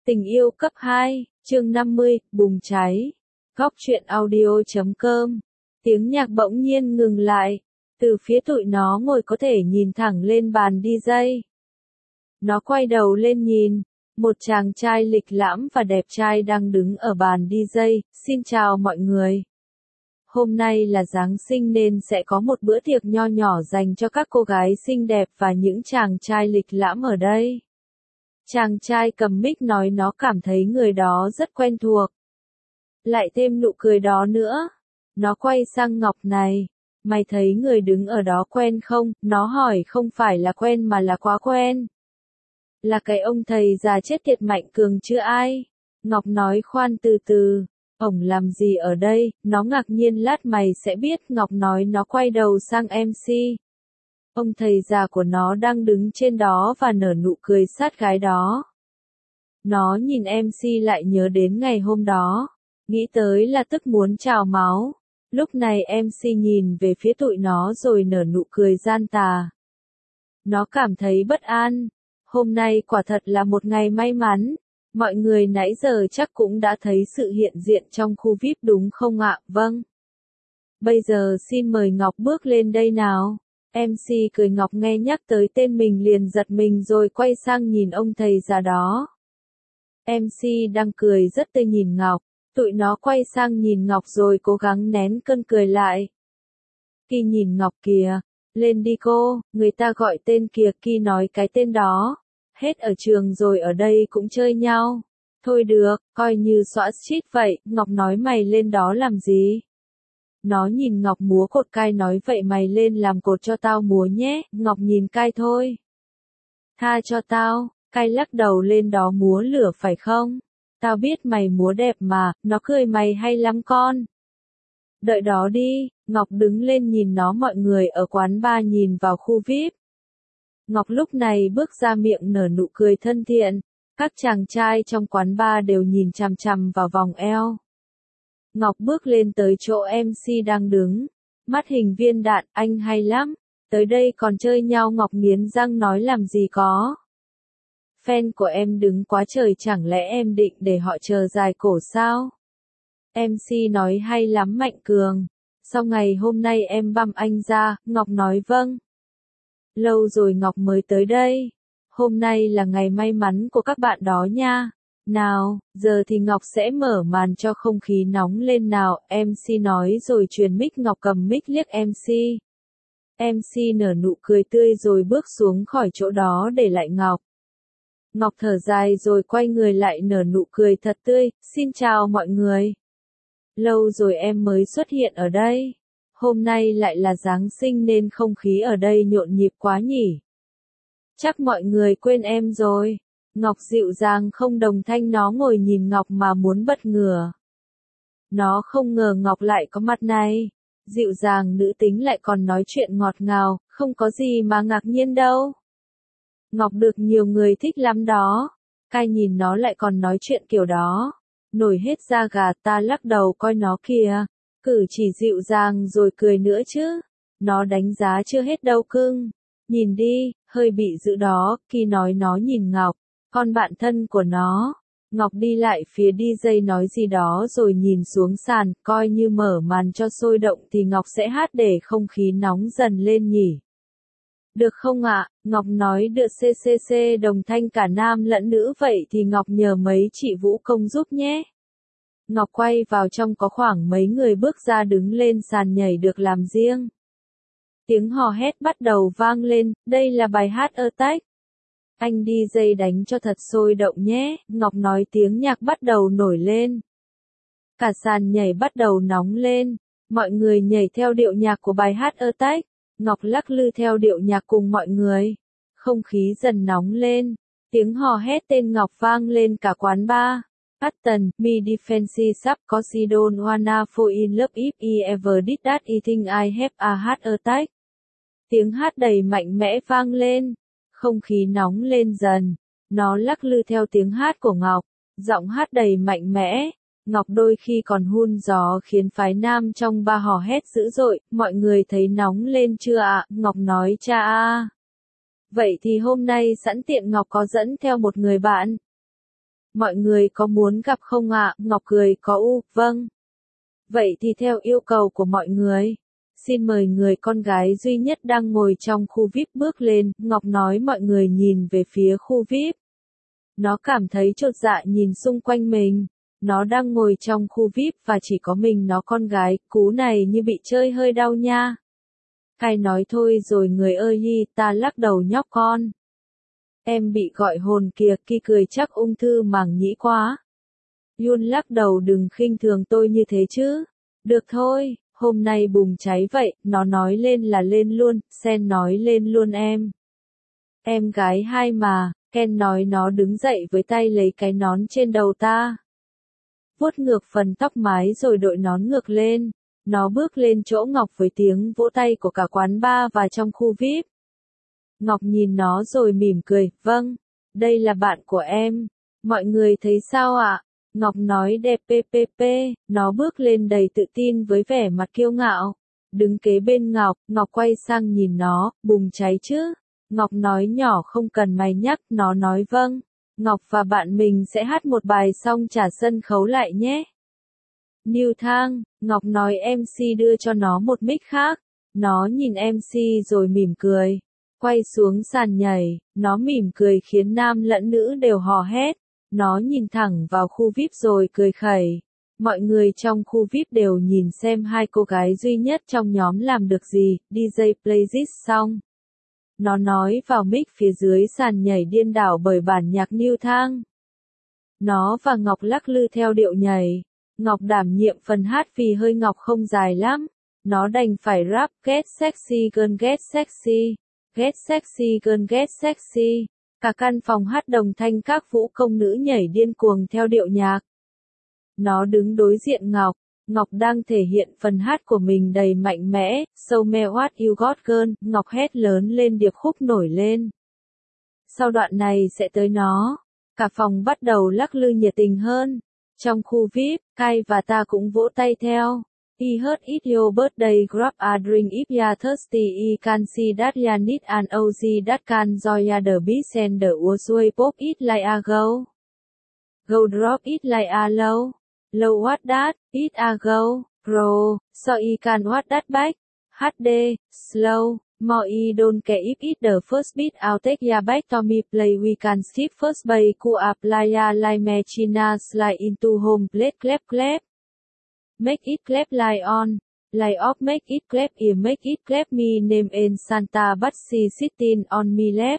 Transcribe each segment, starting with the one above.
Tình yêu cấp 2, chương 50, bùng cháy. Góc truyện audio.com. Tiếng nhạc bỗng nhiên ngừng lại. Từ phía tụi nó ngồi có thể nhìn thẳng lên bàn DJ. Nó quay đầu lên nhìn. Một chàng trai lịch lãm và đẹp trai đang đứng ở bàn DJ. Xin chào mọi người. Hôm nay là Giáng sinh nên sẽ có một bữa tiệc nho nhỏ dành cho các cô gái xinh đẹp và những chàng trai lịch lãm ở đây. Chàng trai cầm mic nói nó cảm thấy người đó rất quen thuộc. Lại thêm nụ cười đó nữa. Nó quay sang Ngọc này. Mày thấy người đứng ở đó quen không? Nó hỏi không phải là quen mà là quá quen. Là cái ông thầy già chết tiệt Mạnh Cường chứ ai? Ngọc nói khoan từ từ. Ổng làm gì ở đây? Nó ngạc nhiên lát mày sẽ biết. Ngọc nói nó quay đầu sang MC. Ông thầy già của nó đang đứng trên đó và nở nụ cười sát gái đó. Nó nhìn MC lại nhớ đến ngày hôm đó. Nghĩ tới là tức muốn trào máu. Lúc này MC nhìn về phía tụi nó rồi nở nụ cười gian tà. Nó cảm thấy bất an. Hôm nay quả thật là một ngày may mắn. Mọi người nãy giờ chắc cũng đã thấy sự hiện diện trong khu VIP đúng không ạ? Vâng. Bây giờ xin mời Ngọc bước lên đây nào. MC cười. Ngọc nghe nhắc tới tên mình liền giật mình rồi quay sang nhìn ông thầy già đó. MC đang cười rất tươi nhìn Ngọc. Tụi nó quay sang nhìn Ngọc rồi cố gắng nén cơn cười lại. Kỳ nhìn Ngọc kìa. Lên đi cô, người ta gọi tên kìa. Kỳ nói cái tên đó. Hết ở trường rồi ở đây cũng chơi nhau. Thôi được, coi như xõa shit vậy. Ngọc nói mày lên đó làm gì? Nó nhìn Ngọc múa cột cai nói vậy mày lên làm cột cho tao múa nhé. Ngọc nhìn cai thôi. Tha cho tao. Cai lắc đầu lên đó múa lửa phải không? Tao biết mày múa đẹp mà. Nó cười mày hay lắm con. Đợi đó đi. Ngọc đứng lên nhìn nó. Mọi người ở quán bar nhìn vào khu VIP. Ngọc lúc này bước ra miệng nở nụ cười thân thiện. Các chàng trai trong quán bar đều nhìn chằm chằm vào vòng eo. Ngọc bước lên tới chỗ MC đang đứng. Mắt hình viên đạn, anh hay lắm. Tới đây còn chơi nhau. Ngọc nghiến răng nói làm gì có. Fan của em đứng quá trời, chẳng lẽ em định để họ chờ dài cổ sao? MC nói hay lắm Mạnh Cường. Sau ngày hôm nay em băm anh ra. Ngọc nói vâng. Lâu rồi Ngọc mới tới đây. Hôm nay là ngày may mắn của các bạn đó nha. Nào, giờ thì Ngọc sẽ mở màn cho không khí nóng lên nào. MC nói rồi truyền mic. Ngọc cầm mic liếc MC. MC nở nụ cười tươi rồi bước xuống khỏi chỗ đó để lại Ngọc. Ngọc thở dài rồi quay người lại nở nụ cười thật tươi. Xin chào mọi người. Lâu rồi em mới xuất hiện ở đây. Hôm nay lại là Giáng sinh nên không khí ở đây nhộn nhịp quá nhỉ. Chắc mọi người quên em rồi. Ngọc dịu dàng không đồng thanh. Nó ngồi nhìn Ngọc mà muốn bật ngửa. Nó không ngờ Ngọc lại có mặt này. Dịu dàng nữ tính lại còn nói chuyện ngọt ngào, không có gì mà ngạc nhiên đâu. Ngọc được nhiều người thích lắm đó. Cai nhìn nó lại còn nói chuyện kiểu đó. Nổi hết da gà. Ta lắc đầu coi nó kìa. Cử chỉ dịu dàng rồi cười nữa chứ. Nó đánh giá chưa hết đâu cưng. Nhìn đi, hơi bị dữ đó. Kỳ nói. Nó nhìn Ngọc, con bạn thân của nó. Ngọc đi lại phía DJ nói gì đó rồi nhìn xuống sàn. Coi như mở màn cho sôi động thì Ngọc sẽ hát để không khí nóng dần lên nhỉ. Được không ạ? Ngọc nói được. CCC đồng thanh cả nam lẫn nữ. Vậy thì Ngọc nhờ mấy chị vũ công giúp nhé. Ngọc quay vào trong có khoảng mấy người bước ra đứng lên sàn nhảy được làm riêng. Tiếng hò hét bắt đầu vang lên. Đây là bài hát Attack. Anh DJ đánh cho thật sôi động nhé. Ngọc nói. Tiếng nhạc bắt đầu nổi lên. Cả sàn nhảy bắt đầu nóng lên. Mọi người nhảy theo điệu nhạc của bài hát Attack. Ngọc lắc lư theo điệu nhạc cùng mọi người. Không khí dần nóng lên. Tiếng hò hét tên Ngọc vang lên cả quán bar. Patton, me defensive sub cause don't wanna fall in love if I ever did that I think I have a heart attack. Tiếng hát đầy mạnh mẽ vang lên. Không khí nóng lên dần. Nó lắc lư theo tiếng hát của Ngọc. Giọng hát đầy mạnh mẽ. Ngọc đôi khi còn hun gió khiến phái nam trong ba hò hét dữ dội. Mọi người thấy nóng lên chưa ạ? Ngọc nói cha à. Vậy thì hôm nay sẵn tiện Ngọc có dẫn theo một người bạn. Mọi người có muốn gặp không ạ? Ngọc cười có u, vâng. Vậy thì theo yêu cầu của mọi người. Xin mời người con gái duy nhất đang ngồi trong khu VIP bước lên, Ngọc nói mọi người nhìn về phía khu VIP. Nó cảm thấy chột dạ nhìn xung quanh mình. Nó đang ngồi trong khu VIP và chỉ có mình nó con gái, cú này như bị chơi hơi đau nha. Kai nói thôi rồi người ơi hi, ta lắc đầu nhóc con. Em bị gọi hồn kìa, Ki cười chắc ung thư màng nhĩ quá. Yun lắc đầu đừng khinh thường tôi như thế chứ. Được thôi, hôm nay bùng cháy vậy, nó nói lên là lên luôn, Sen nói lên luôn em. Em gái hai mà, Ken nói nó đứng dậy với tay lấy cái nón trên đầu ta. Vuốt ngược phần tóc mái rồi đội nón ngược lên. Nó bước lên chỗ Ngọc với tiếng vỗ tay của cả quán bar và trong khu VIP. Ngọc nhìn nó rồi mỉm cười, vâng, đây là bạn của em. Mọi người thấy sao ạ? Ngọc nói đẹp ppp, nó bước lên đầy tự tin với vẻ mặt kiêu ngạo. Đứng kế bên Ngọc, Ngọc quay sang nhìn nó, bùng cháy chứ? Ngọc nói nhỏ không cần mày nhắc, nó nói vâng. Ngọc và bạn mình sẽ hát một bài xong trả sân khấu lại nhé. New Thang, Ngọc nói MC đưa cho nó một mic khác. Nó nhìn MC rồi mỉm cười. Quay xuống sàn nhảy, nó mỉm cười khiến nam lẫn nữ đều hò hét. Nó nhìn thẳng vào khu VIP rồi cười khẩy. Mọi người trong khu VIP đều nhìn xem hai cô gái duy nhất trong nhóm làm được gì, DJ playlist xong. Nó nói vào mic phía dưới sàn nhảy điên đảo bởi bản nhạc New Thang. Nó và Ngọc lắc lư theo điệu nhảy. Ngọc đảm nhiệm phần hát vì hơi Ngọc không dài lắm. Nó đành phải rap get sexy girl get sexy. Get sexy girl get sexy. Cả căn phòng hát đồng thanh các vũ công nữ nhảy điên cuồng theo điệu nhạc. Nó đứng đối diện Ngọc. Ngọc đang thể hiện phần hát của mình đầy mạnh mẽ. So me what you got girl. Ngọc hét lớn lên điệp khúc nổi lên. Sau đoạn này sẽ tới nó. Cả phòng bắt đầu lắc lư nhiệt tình hơn. Trong khu VIP, Kai và ta cũng vỗ tay theo. I heard it's your birthday, grab a drink if you're thirsty. I can see that you need an OZ that can join the beach and the way pop it like a go. Go drop it like a low. Low what that, it a go, pro, so I can what that back. HD, slow. More I don't care if it's the first beat I'll take ya back to me play we can skip first bay ku apply ya like machina slide into home plate clap clap. Make it clap like on. Like off make it clap ear make it clap me name in Santa but she sitting on me lap.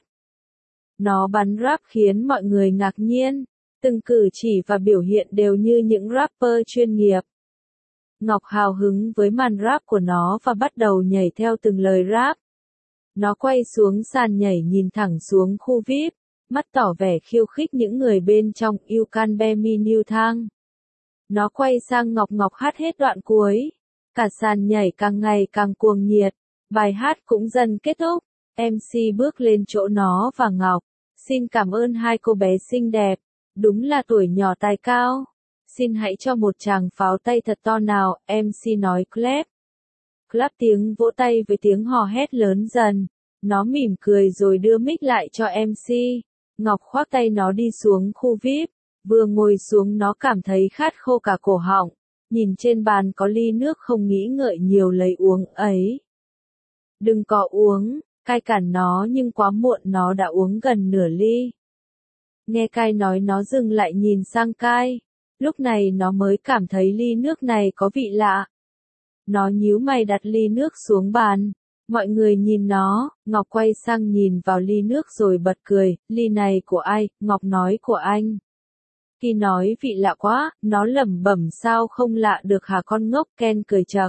Nó bắn rap khiến mọi người ngạc nhiên. Từng cử chỉ và biểu hiện đều như những rapper chuyên nghiệp. Ngọc hào hứng với màn rap của nó và bắt đầu nhảy theo từng lời rap. Nó quay xuống sàn nhảy nhìn thẳng xuống khu VIP, mắt tỏ vẻ khiêu khích những người bên trong You Can Be Me New Thang. Nó quay sang Ngọc Ngọc hát hết đoạn cuối. Cả sàn nhảy càng ngày càng cuồng nhiệt. Bài hát cũng dần kết thúc. MC bước lên chỗ nó và Ngọc. Xin cảm ơn hai cô bé xinh đẹp. Đúng là tuổi nhỏ tài cao. Xin hãy cho một tràng pháo tay thật to nào, MC nói clap. Clap tiếng vỗ tay với tiếng hò hét lớn dần. Nó mỉm cười rồi đưa mic lại cho MC. Ngọc khoác tay nó đi xuống khu VIP. Vừa ngồi xuống nó cảm thấy khát khô cả cổ họng. Nhìn trên bàn có ly nước không nghĩ ngợi nhiều lấy uống ấy. Đừng có uống, Kai cản nó nhưng quá muộn nó đã uống gần nửa ly. Nghe Kai nói nó dừng lại nhìn sang Kai. Lúc này nó mới cảm thấy ly nước này có vị lạ. Nó nhíu mày đặt ly nước xuống bàn. Mọi người nhìn nó, Ngọc quay sang nhìn vào ly nước rồi bật cười, ly này của ai, Ngọc nói của anh. Khi nói vị lạ quá, nó lẩm bẩm sao không lạ được hả con ngốc, Ken cười chậc.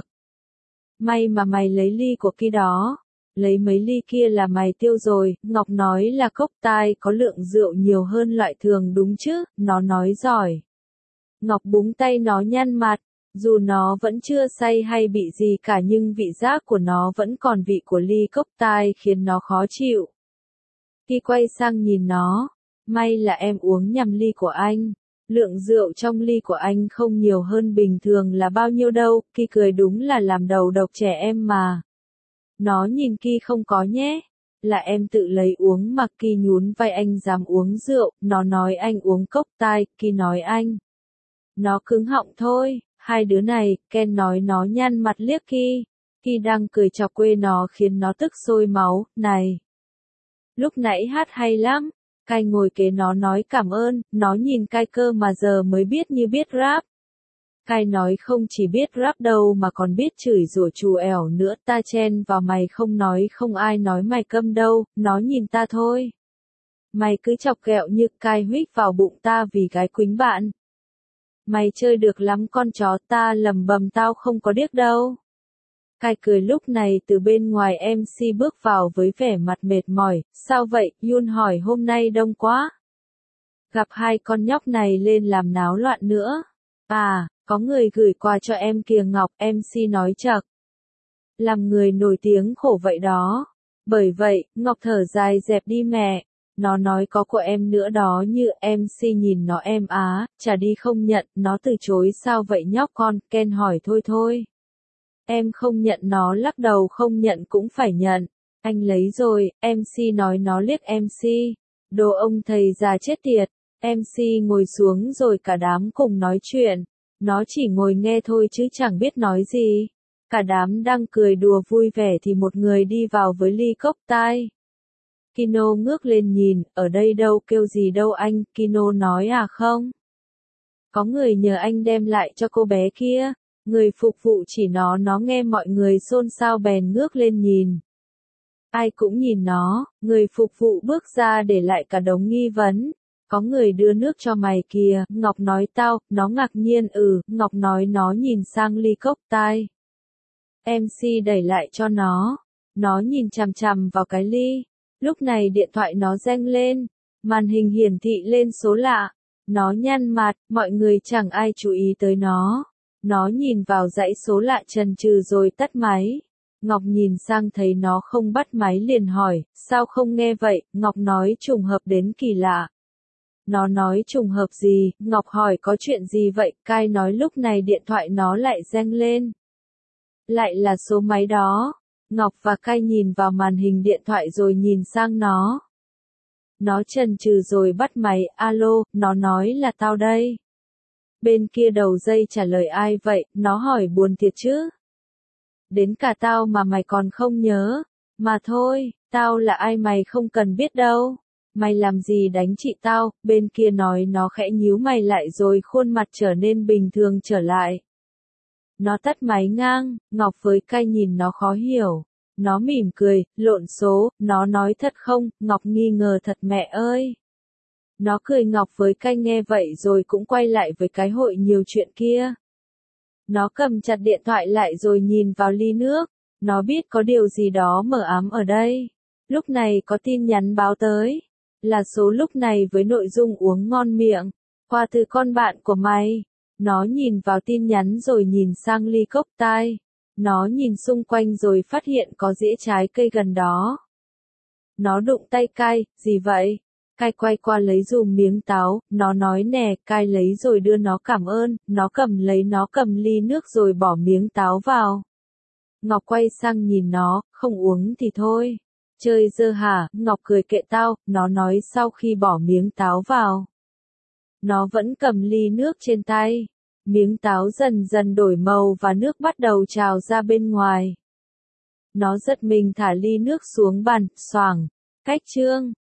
May mà mày lấy ly của Ki đó. Lấy mấy ly kia là mày tiêu rồi, Ngọc nói là cốc tai có lượng rượu nhiều hơn loại thường đúng chứ, nó nói giỏi. Ngọc búng tay nó nhăn mặt, dù nó vẫn chưa say hay bị gì cả nhưng vị giác của nó vẫn còn vị của ly cốc tai khiến nó khó chịu. Khi quay sang nhìn nó, may là em uống nhầm ly của anh. Lượng rượu trong ly của anh không nhiều hơn bình thường là bao nhiêu đâu, Ki cười đúng là làm đầu độc trẻ em mà. Nó nhìn Ki không có nhé. Là em tự lấy uống mà. Kỳ nhún vai, anh dám uống rượu, nó nói anh uống cốc tai, Kỳ nói anh. Nó cứng họng thôi, hai đứa này, Ken nói. Nó nhăn mặt liếc Kỳ. Kỳ đang cười chọc quê nó khiến nó tức sôi máu, này. Lúc nãy hát hay lắm. Kai ngồi kế nó nói cảm ơn, nó nhìn Kai cơ mà giờ mới biết như biết rap. Kai nói không chỉ biết rap đâu mà còn biết chửi rủa chù ẻo nữa, ta chen vào mày không nói, không ai nói mày câm đâu, nó nhìn ta thôi. Mày cứ chọc ghẹo như. Kai huých vào bụng ta vì cái quýnh bạn. Mày chơi được lắm con chó, ta lầm bầm tao không có điếc đâu. Kai cười. Lúc này từ bên ngoài MC bước vào với vẻ mặt mệt mỏi, sao vậy, Yun hỏi. Hôm nay đông quá. Gặp hai con nhóc này lên làm náo loạn nữa. À, có người gửi quà cho em kìa Ngọc, MC nói chậc. Làm người nổi tiếng khổ vậy đó. Bởi vậy, Ngọc thở dài dẹp đi mẹ. Nó nói có của em nữa đó như. MC nhìn nó em á, chả đi không nhận, nó từ chối. Sao vậy nhóc con, Ken hỏi. Thôi thôi. Em không nhận. Nó lắc đầu. Không nhận cũng phải nhận. Anh lấy rồi, MC nói. Nó liếc MC. Đồ ông thầy già chết tiệt. MC ngồi xuống rồi cả đám cùng nói chuyện. Nó chỉ ngồi nghe thôi chứ chẳng biết nói gì. Cả đám đang cười đùa vui vẻ thì một người đi vào với ly cốc tai. Kino ngước lên nhìn, ở đây đâu, kêu gì đâu anh. Kino nói à không. Có người nhờ anh đem lại cho cô bé kia. Người phục vụ chỉ nó nghe mọi người xôn xao bèn ngước lên nhìn. Ai cũng nhìn nó, người phục vụ bước ra để lại cả đống nghi vấn. Có người đưa nước cho mày kìa, Ngọc nói tao, nó ngạc nhiên. Ngọc nói. Nó nhìn sang ly cốc tai. MC đẩy lại cho nó nhìn chằm chằm vào cái ly. Lúc này điện thoại nó reng lên, màn hình hiển thị lên số lạ. Nó nhăn mặt, mọi người chẳng ai chú ý tới nó. Nó nhìn vào dãy số lạ chần chừ rồi tắt máy. Ngọc nhìn sang thấy nó không bắt máy liền hỏi, sao không nghe vậy. Ngọc nói trùng hợp đến kỳ lạ. Nó nói trùng hợp gì, Ngọc hỏi có chuyện gì vậy. Kai nói lúc này điện thoại nó lại reng lên. Lại là số máy đó. Ngọc và Kai nhìn vào màn hình điện thoại rồi nhìn sang nó. Nó chần chừ rồi bắt máy. Alo, nó nói là tao đây. Bên kia đầu dây trả lời ai vậy, nó hỏi buồn thiệt chứ. Đến cả tao mà mày còn không nhớ. Mà thôi, tao là ai mày không cần biết đâu. Mày làm gì đánh chị tao, bên kia nói. Nó khẽ nhíu mày lại rồi khuôn mặt trở nên bình thường trở lại. Nó tắt máy ngang, Ngọc với Kai nhìn nó khó hiểu. Nó mỉm cười, lộn số, nó nói thật không, Ngọc nghi ngờ thật mẹ ơi. Nó cười. Ngọc với Kai nghe vậy rồi cũng quay lại với cái hội nhiều chuyện kia. Nó cầm chặt điện thoại lại rồi nhìn vào ly nước. Nó biết có điều gì đó mờ ám ở đây. Lúc này có tin nhắn báo tới. Là số lúc này với nội dung uống ngon miệng. Quà từ con bạn của mày. Nó nhìn vào tin nhắn rồi nhìn sang ly cốc tai. Nó nhìn xung quanh rồi phát hiện có dĩa trái cây gần đó. Nó đụng tay Kai, gì vậy? Kai quay qua lấy dùm miếng táo, nó nói nè. Kai lấy rồi đưa nó cảm ơn, nó cầm ly nước rồi bỏ miếng táo vào. Ngọc quay sang nhìn nó, không uống thì thôi. Chơi dơ hả? Ngọc cười. Kệ tao, nó nói sau khi bỏ miếng táo vào. Nó vẫn cầm ly nước trên tay. Miếng táo dần dần đổi màu và nước bắt đầu trào ra bên ngoài. Nó giật mình thả ly nước xuống bàn, xoàng. Cách chương